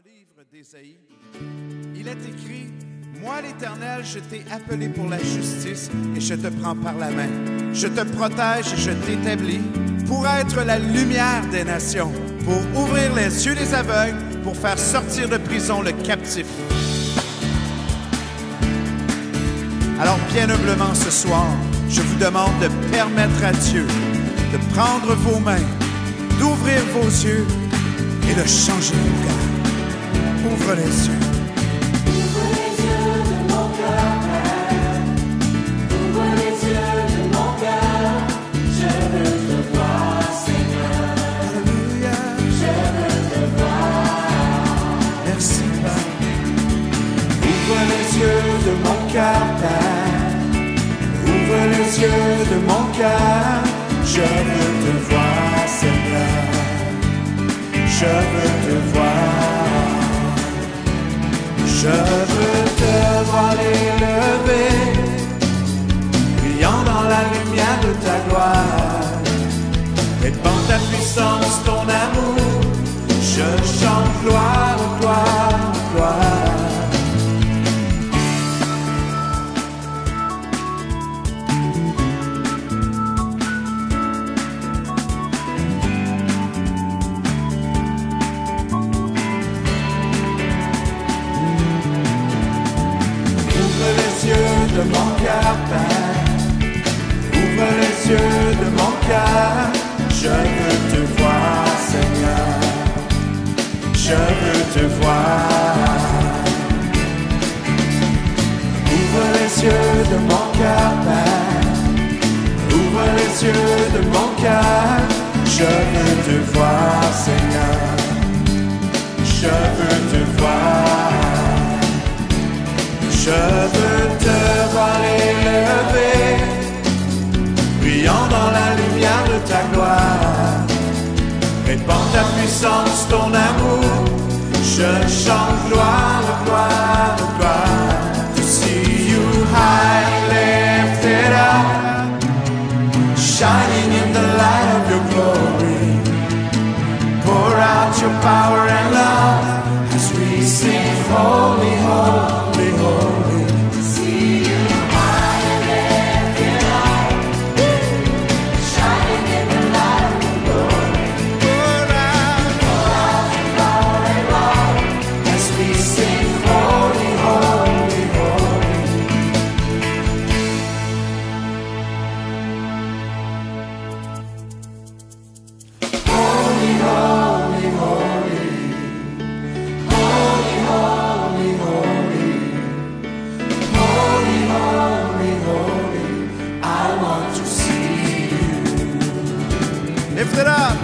livre d'Ésaïe, il est écrit: Moi, l'Éternel, je t'ai appelé pour la justice et je te prends par la main. Je te protège et je t'établis pour être la lumière des nations, pour ouvrir les yeux des aveugles, pour faire sortir de prison le captif. Alors, bien humblement ce soir, je vous demande de permettre à Dieu de prendre vos mains, d'ouvrir vos yeux et de changer vos cœurs. Ouvre les yeux. Ouvre les yeux de mon cœur, Père. Ouvre les yeux de mon cœur. Je veux te voir, Seigneur. Alléluia. Je veux te voir. Merci, Père. Ouvre les yeux de mon cœur, Père. Ouvre les yeux de mon cœur. Je veux te voir, Seigneur. Je veux te voir. Je veux te voir élevé, brillant dans la lumière de ta gloire. Répand ta puissance, ton amour. Je chante gloire, gloire, gloire. De mon cœur, Père, ouvre les yeux de mon cœur. Je veux te voir, Seigneur. Je veux te voir. Ouvre les yeux de mon cœur, Père. Ouvre les yeux de mon cœur. Je veux te voir, Seigneur. Je veux te voir. Je veux te voir élevé, brillant dans la lumière de ta gloire. Répand ta puissance, ton amour. Je chante gloire, gloire, gloire. To see you high, lifted up, shining in the light of your glory. Pour out your power and love as we sing holy, holy, holy. Lift it up.